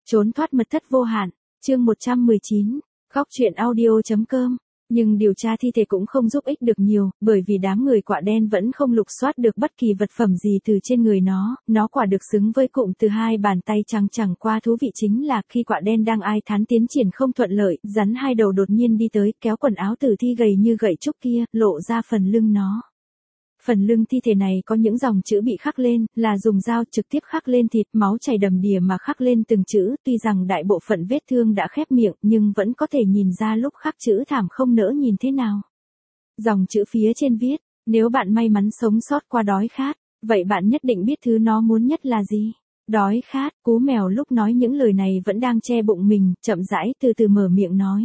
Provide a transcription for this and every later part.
Trốn thoát mật thất vô hạn, chương 119, Góc truyện audio.com. Nhưng điều tra thi thể cũng không giúp ích được nhiều, bởi vì đám người quạ đen vẫn không lục soát được bất kỳ vật phẩm gì từ trên người nó quả được xứng với cụm từ hai bàn tay trắng. Chẳng qua thú vị chính là khi quạ đen đang ai thán tiến triển không thuận lợi, rắn hai đầu đột nhiên đi tới, kéo quần áo tử thi gầy như gậy trúc kia, lộ ra phần lưng nó. Phần lưng thi thể này có những dòng chữ bị khắc lên, là dùng dao trực tiếp khắc lên thịt, máu chảy đầm đìa mà khắc lên từng chữ, tuy rằng đại bộ phận vết thương đã khép miệng, nhưng vẫn có thể nhìn ra lúc khắc chữ thảm không nỡ nhìn thế nào. Dòng chữ phía trên viết, nếu bạn may mắn sống sót qua đói khát, vậy bạn nhất định biết thứ nó muốn nhất là gì. Đói khát, Cú mèo lúc nói những lời này vẫn đang che bụng mình, chậm rãi từ từ mở miệng nói.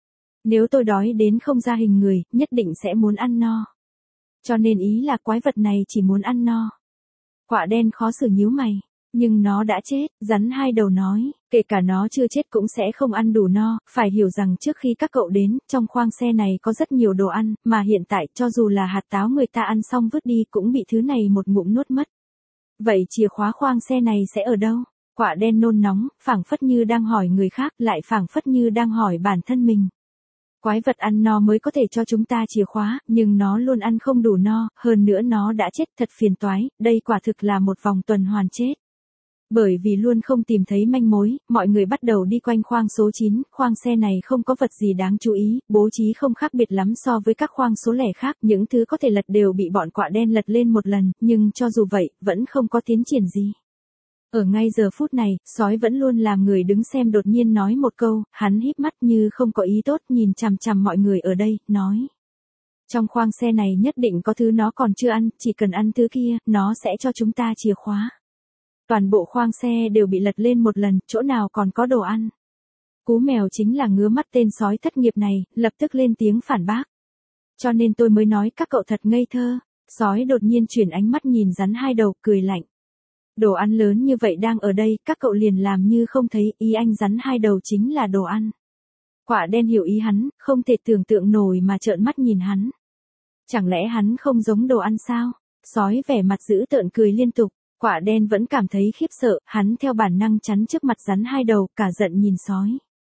Nếu tôi đói đến không ra hình người, nhất định sẽ muốn ăn no. Cho nên ý là quái vật này chỉ muốn ăn no. Quạ đen khó xử nhíu mày. Nhưng nó đã chết, rắn hai đầu nói, kể cả nó chưa chết cũng sẽ không ăn đủ no, phải hiểu rằng trước khi các cậu đến, trong khoang xe này có rất nhiều đồ ăn, mà hiện tại cho dù là hạt táo người ta ăn xong vứt đi cũng bị thứ này một ngụm nuốt mất. Vậy chìa khóa khoang xe này sẽ ở đâu? Quạ đen nôn nóng, phảng phất như đang hỏi người khác, lại phảng phất như đang hỏi bản thân mình. Quái vật ăn no mới có thể cho chúng ta chìa khóa, nhưng nó luôn ăn không đủ no, hơn nữa nó đã chết, thật phiền toái, đây quả thực là một vòng tuần hoàn chết. Bởi vì luôn không tìm thấy manh mối, mọi người bắt đầu đi quanh khoang số 9, khoang xe này không có vật gì đáng chú ý, bố trí không khác biệt lắm so với các khoang số lẻ khác, những thứ có thể lật đều bị bọn quạ đen lật lên một lần, nhưng cho dù vậy, vẫn không có tiến triển gì. Ở ngay giờ phút này, sói vẫn luôn làm người đứng xem đột nhiên nói một câu, hắn híp mắt như không có ý tốt nhìn chằm chằm mọi người ở đây, nói. Trong khoang xe này nhất định có thứ nó còn chưa ăn, chỉ cần ăn thứ kia, nó sẽ cho chúng ta chìa khóa. Toàn bộ khoang xe đều bị lật lên một lần, chỗ nào còn có đồ ăn. Cú mèo chính là ngứa mắt tên sói thất nghiệp này, lập tức lên tiếng phản bác. Cho nên tôi mới nói các cậu thật ngây thơ. Sói đột nhiên chuyển ánh mắt nhìn rắn hai đầu, cười lạnh. Đồ ăn lớn như vậy đang ở đây, các cậu liền làm như không thấy, ý anh rắn hai đầu chính là đồ ăn. Quạ đen hiểu ý hắn, không thể tưởng tượng nổi mà trợn mắt nhìn hắn. Chẳng lẽ hắn không giống đồ ăn sao? Sói vẻ mặt dữ tợn cười liên tục, quạ đen vẫn cảm thấy khiếp sợ, hắn theo bản năng chắn trước mặt rắn hai đầu, cả giận nhìn sói.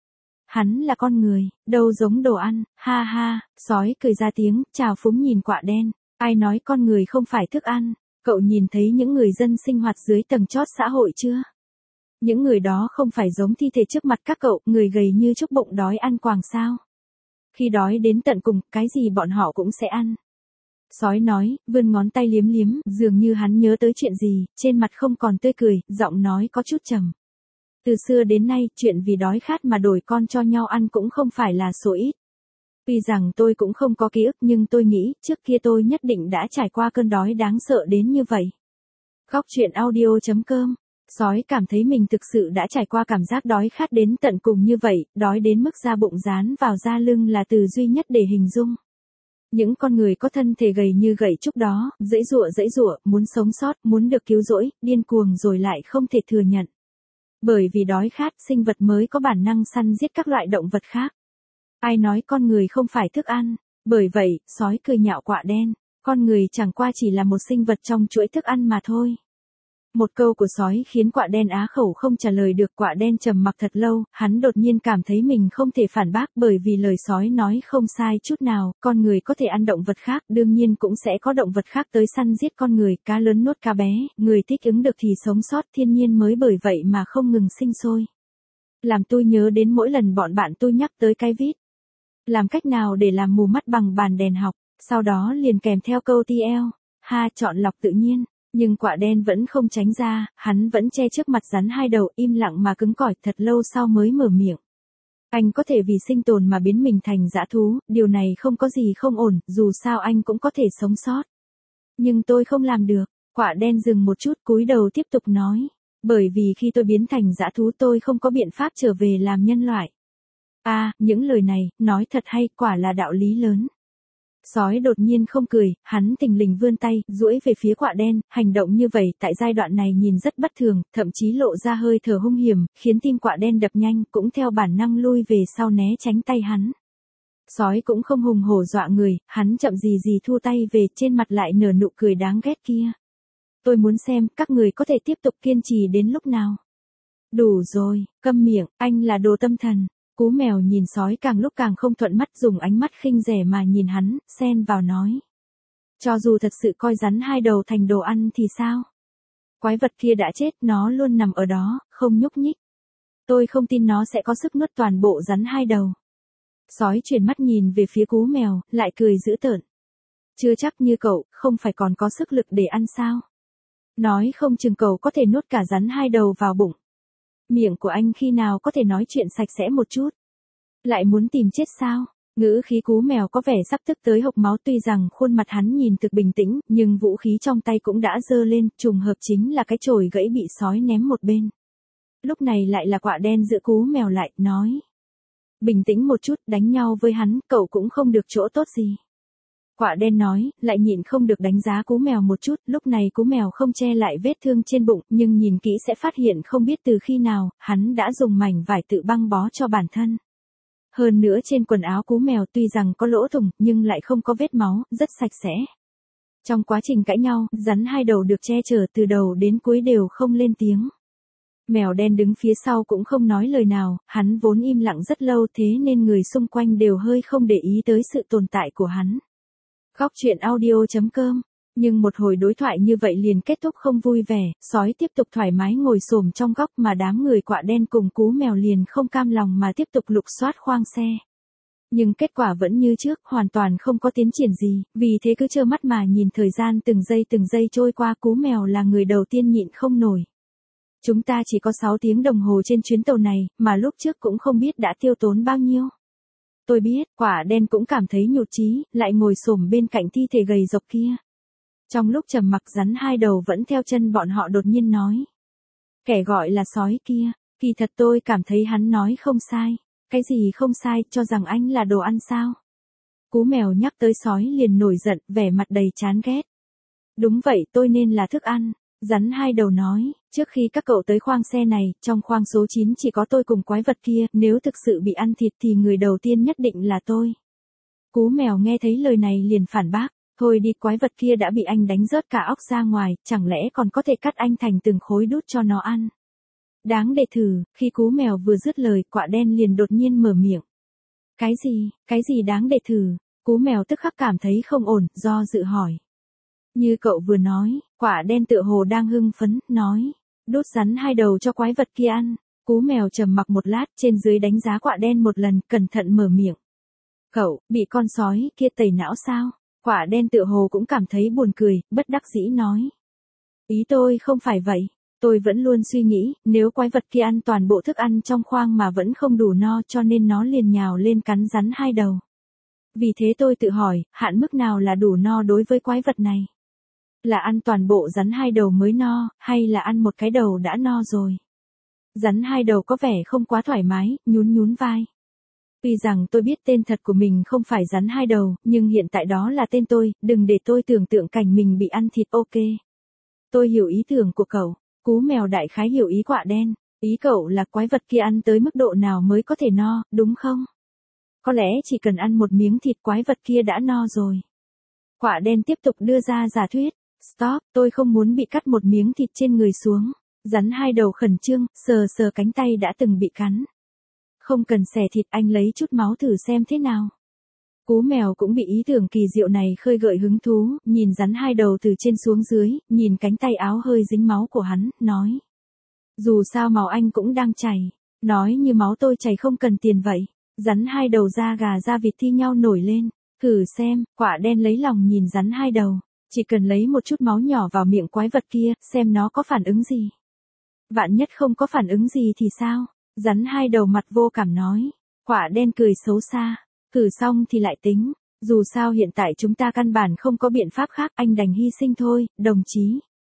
Hắn là con người, đâu giống đồ ăn, ha ha, sói cười ra tiếng, trào phúng nhìn quạ đen, ai nói con người không phải thức ăn. Cậu nhìn thấy những người dân sinh hoạt dưới tầng chót xã hội chưa? Những người đó không phải giống thi thể trước mặt các cậu, người gầy như trúc bụng đói ăn quàng sao? Khi đói đến tận cùng, cái gì bọn họ cũng sẽ ăn. Sói nói, vươn ngón tay liếm liếm, dường như hắn nhớ tới chuyện gì, trên mặt không còn tươi cười, giọng nói có chút trầm. Từ xưa đến nay, chuyện vì đói khát mà đổi con cho nhau ăn cũng không phải là số ít. Tuy rằng tôi cũng không có ký ức nhưng tôi nghĩ trước kia tôi nhất định đã trải qua cơn đói đáng sợ đến như vậy. Góc truyện audio.com. Sói cảm thấy mình thực sự đã trải qua cảm giác đói khát đến tận cùng như vậy, đói đến mức da bụng dán vào da lưng là từ duy nhất để hình dung. Những con người có thân thể gầy như gậy trúc đó, dãy giụa, muốn sống sót, muốn được cứu rỗi, điên cuồng rồi lại không thể thừa nhận. Bởi vì đói khát, sinh vật mới có bản năng săn giết các loại động vật khác. Ai nói con người không phải thức ăn, bởi vậy, sói cười nhạo quạ đen, con người chẳng qua chỉ là một sinh vật trong chuỗi thức ăn mà thôi. Một câu của sói khiến quạ đen á khẩu không trả lời được, quạ đen trầm mặc thật lâu, hắn đột nhiên cảm thấy mình không thể phản bác bởi vì lời sói nói không sai chút nào, con người có thể ăn động vật khác, đương nhiên cũng sẽ có động vật khác tới săn giết con người, cá lớn nuốt cá bé, người thích ứng được thì sống sót, thiên nhiên mới bởi vậy mà không ngừng sinh sôi. Làm tôi nhớ đến mỗi lần bọn bạn tôi nhắc tới cái vít. Làm cách nào để làm mù mắt bằng bàn đèn học, sau đó liền kèm theo câu TL, chọn lọc tự nhiên, nhưng quạ đen vẫn không tránh ra, hắn vẫn che trước mặt rắn hai đầu im lặng mà cứng cỏi thật lâu sau mới mở miệng. Anh có thể vì sinh tồn mà biến mình thành dã thú, điều này không có gì không ổn, dù sao anh cũng có thể sống sót. Nhưng tôi không làm được, quạ đen dừng một chút cúi đầu tiếp tục nói, bởi vì khi tôi biến thành dã thú tôi không có biện pháp trở về làm nhân loại. Những lời này, nói thật hay, quả là đạo lý lớn. Sói đột nhiên không cười, hắn thình lình vươn tay, duỗi về phía quạ đen, hành động như vậy tại giai đoạn này nhìn rất bất thường, thậm chí lộ ra hơi thở hung hiểm, khiến tim quạ đen đập nhanh, cũng theo bản năng lui về sau né tránh tay hắn. Sói cũng không hùng hổ dọa người, hắn chậm gì thu tay về, trên mặt lại nở nụ cười đáng ghét kia. Tôi muốn xem, các người có thể tiếp tục kiên trì đến lúc nào. Đủ rồi, câm miệng, anh là đồ tâm thần. Cú mèo nhìn sói càng lúc càng không thuận mắt, dùng ánh mắt khinh rẻ mà nhìn hắn, xen vào nói. Cho dù thật sự coi rắn hai đầu thành đồ ăn thì sao? Quái vật kia đã chết, nó luôn nằm ở đó, không nhúc nhích. Tôi không tin nó sẽ có sức nuốt toàn bộ rắn hai đầu. Sói chuyển mắt nhìn về phía cú mèo, lại cười dữ tợn. Chưa chắc như cậu, không phải còn có sức lực để ăn sao? Nói không chừng cậu có thể nuốt cả rắn hai đầu vào bụng. Miệng của anh khi nào có thể nói chuyện sạch sẽ một chút? Lại muốn tìm chết sao? Ngữ khí cú mèo có vẻ sắp tức tới hộc máu, tuy rằng khuôn mặt hắn nhìn thực bình tĩnh, nhưng vũ khí trong tay cũng đã giơ lên, trùng hợp chính là cái chổi gãy bị sói ném một bên. Lúc này lại là quạ đen giữ cú mèo lại, nói. Bình tĩnh một chút, đánh nhau với hắn, cậu cũng không được chỗ tốt gì. Quạ đen nói, lại nhịn không được đánh giá cú mèo một chút, lúc này cú mèo không che lại vết thương trên bụng, nhưng nhìn kỹ sẽ phát hiện không biết từ khi nào, hắn đã dùng mảnh vải tự băng bó cho bản thân. Hơn nữa trên quần áo cú mèo tuy rằng có lỗ thủng, nhưng lại không có vết máu, rất sạch sẽ. Trong quá trình cãi nhau, rắn hai đầu được che chở từ đầu đến cuối đều không lên tiếng. Mèo đen đứng phía sau cũng không nói lời nào, hắn vốn im lặng rất lâu thế nên người xung quanh đều hơi không để ý tới sự tồn tại của hắn. Góc truyện audio.com. Nhưng một hồi đối thoại như vậy liền kết thúc không vui vẻ, sói tiếp tục thoải mái ngồi xổm trong góc mà đám người quạ đen cùng cú mèo liền không cam lòng mà tiếp tục lục soát khoang xe. Nhưng kết quả vẫn như trước, hoàn toàn không có tiến triển gì, vì thế cứ trơ mắt mà nhìn thời gian từng giây trôi qua. Cú mèo là người đầu tiên nhịn không nổi. Chúng ta chỉ có 6 tiếng đồng hồ trên chuyến tàu này, mà lúc trước cũng không biết đã tiêu tốn bao nhiêu. Tôi biết, quạ đen cũng cảm thấy nhụt chí, lại ngồi xổm bên cạnh thi thể gầy rộc kia. Trong lúc trầm mặc, rắn hai đầu vẫn theo chân bọn họ đột nhiên nói. Kẻ gọi là sói kia, kỳ thật tôi cảm thấy hắn nói không sai. Cái gì không sai, cho rằng anh là đồ ăn sao? Cú mèo nhắc tới sói liền nổi giận, vẻ mặt đầy chán ghét. Đúng vậy, tôi nên là thức ăn. Rắn hai đầu nói, trước khi các cậu tới khoang xe này, trong khoang số 9 chỉ có tôi cùng quái vật kia, nếu thực sự bị ăn thịt thì người đầu tiên nhất định là tôi. Cú mèo nghe thấy lời này liền phản bác, thôi đi, quái vật kia đã bị anh đánh rớt cả óc ra ngoài, chẳng lẽ còn có thể cắt anh thành từng khối đút cho nó ăn. Đáng để thử. Khi cú mèo vừa dứt lời, quạ đen liền đột nhiên mở miệng. Cái gì đáng để thử? Cú mèo tức khắc cảm thấy không ổn, do dự hỏi. Như cậu vừa nói, quạ đen tựa hồ đang hưng phấn, nói. Đút rắn hai đầu cho quái vật kia ăn. Cú mèo trầm mặc một lát, trên dưới đánh giá quạ đen một lần, cẩn thận mở miệng. Cậu, bị con sói kia tẩy não sao? Quạ đen tựa hồ cũng cảm thấy buồn cười, bất đắc dĩ nói. Ý tôi không phải vậy. Tôi vẫn luôn suy nghĩ, nếu quái vật kia ăn toàn bộ thức ăn trong khoang mà vẫn không đủ no cho nên nó liền nhào lên cắn rắn hai đầu. Vì thế tôi tự hỏi, hạn mức nào là đủ no đối với quái vật này? Là ăn toàn bộ rắn hai đầu mới no, hay là ăn một cái đầu đã no rồi? Rắn hai đầu có vẻ không quá thoải mái, nhún vai. Tuy rằng tôi biết tên thật của mình không phải rắn hai đầu, nhưng hiện tại đó là tên tôi, đừng để tôi tưởng tượng cảnh mình bị ăn thịt. Ok. Tôi hiểu ý tưởng của cậu. Cú mèo đại khái hiểu ý quạ đen. Ý cậu là quái vật kia ăn tới mức độ nào mới có thể no, đúng không? Có lẽ chỉ cần ăn một miếng thịt quái vật kia đã no rồi. Quạ đen tiếp tục đưa ra giả thuyết. Stop, tôi không muốn bị cắt một miếng thịt trên người xuống. Rắn hai đầu khẩn trương, sờ cánh tay đã từng bị cắn. Không cần xẻ thịt, anh lấy chút máu thử xem thế nào. Cú mèo cũng bị ý tưởng kỳ diệu này khơi gợi hứng thú, nhìn rắn hai đầu từ trên xuống dưới, nhìn cánh tay áo hơi dính máu của hắn, nói. Dù sao máu anh cũng đang chảy, nói như máu tôi chảy không cần tiền vậy. Rắn hai đầu da gà da vịt thi nhau nổi lên, thử xem. Quạ đen lấy lòng nhìn rắn hai đầu, chỉ cần lấy một chút máu nhỏ vào miệng quái vật kia, xem nó có phản ứng gì. Vạn nhất không có phản ứng gì thì sao? Rắn hai đầu mặt vô cảm nói. Quạ đen cười xấu xa. Thử xong thì lại tính. Dù sao hiện tại chúng ta căn bản không có biện pháp khác, anh đành hy sinh thôi, đồng chí.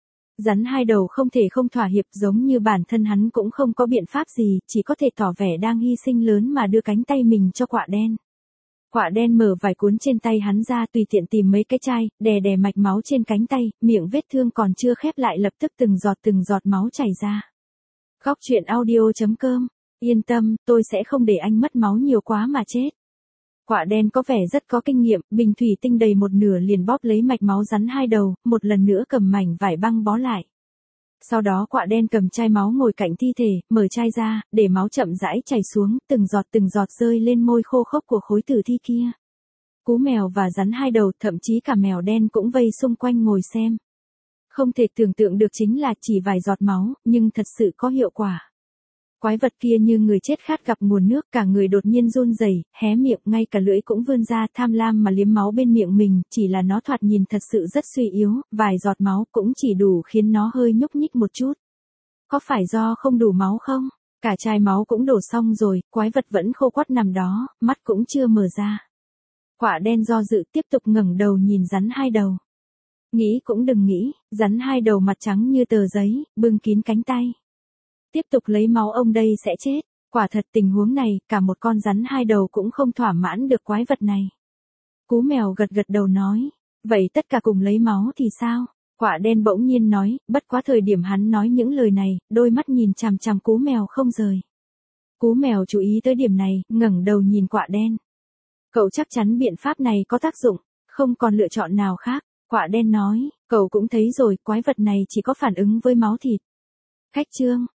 Rắn hai đầu không thể không thỏa hiệp, giống như bản thân hắn cũng không có biện pháp gì, chỉ có thể tỏ vẻ đang hy sinh lớn mà đưa cánh tay mình cho quạ đen. Quạ đen mở vải cuốn trên tay hắn ra, tùy tiện tìm mấy cái chai, đè mạch máu trên cánh tay, miệng vết thương còn chưa khép lại lập tức từng giọt máu chảy ra. Góc truyện audio.com. Yên tâm, tôi sẽ không để anh mất máu nhiều quá mà chết. Quạ đen có vẻ rất có kinh nghiệm, bình thủy tinh đầy một nửa liền bóp lấy mạch máu rắn hai đầu, một lần nữa cầm mảnh vải băng bó lại. Sau đó quạ đen cầm chai máu ngồi cạnh thi thể, mở chai ra, để máu chậm rãi chảy xuống, từng giọt rơi lên môi khô khốc của khối tử thi kia. Cú mèo và rắn hai đầu, thậm chí cả mèo đen cũng vây xung quanh ngồi xem. Không thể tưởng tượng được chính là chỉ vài giọt máu, nhưng thật sự có hiệu quả. Quái vật kia như người chết khát gặp nguồn nước, cả người đột nhiên run rẩy, hé miệng, ngay cả lưỡi cũng vươn ra, tham lam mà liếm máu bên miệng mình, chỉ là nó thoạt nhìn thật sự rất suy yếu, vài giọt máu cũng chỉ đủ khiến nó hơi nhúc nhích một chút. Có phải do không đủ máu không? Cả chai máu cũng đổ xong rồi, quái vật vẫn khô quắt nằm đó, mắt cũng chưa mở ra. Quạ đen do dự tiếp tục ngẩng đầu nhìn rắn hai đầu. Nghĩ cũng đừng nghĩ, rắn hai đầu mặt trắng như tờ giấy, bưng kín cánh tay. Tiếp tục lấy máu ông đây sẽ chết. Quả thật tình huống này, cả một con rắn hai đầu cũng không thỏa mãn được quái vật này. Cú mèo gật gật đầu nói, vậy tất cả cùng lấy máu thì sao? Quạ đen bỗng nhiên nói, bất quá thời điểm hắn nói những lời này, đôi mắt nhìn chằm chằm cú mèo không rời. Cú mèo chú ý tới điểm này, ngẩng đầu nhìn quạ đen. Cậu chắc chắn biện pháp này có tác dụng, không còn lựa chọn nào khác. Quạ đen nói, cậu cũng thấy rồi, quái vật này chỉ có phản ứng với máu thịt. Khách trương,